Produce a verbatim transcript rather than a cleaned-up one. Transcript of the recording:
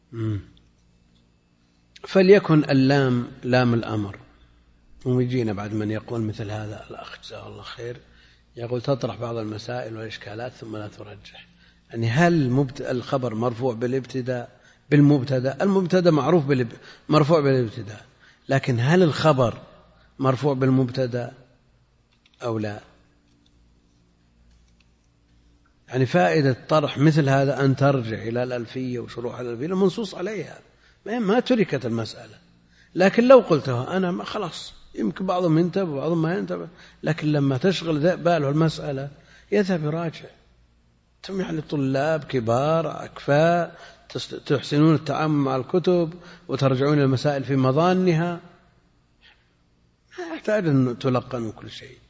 مم. فليكن اللام لام الأمر. ويجينا بعد من يقول مثل هذا الأخ جزاه الله خير، يقول تطرح بعض المسائل والإشكالات ثم لا ترجح. يعني هل الخبر مرفوع بالابتداء بالمبتدا؟ المبتدا معروف بالب... مرفوع بالابتداء، لكن هل الخبر مرفوع بالمبتدا أو لا؟ يعني فائدة طرح مثل هذا أن ترجع إلى الألفية وشروح الألفية المنصوص عليها، ما تركت المسألة. لكن لو قلتها أنا ما خلاص، يمكن بعضهم ينتبه وبعضهم ما ينتبه، لكن لما تشغل باله المسألة يذهب يراجع. أنتم يعني طلاب كبار أكفاء تحسنون التعامل مع الكتب وترجعون المسائل في مظانها، ما يحتاج أن تلقنوا كل شيء.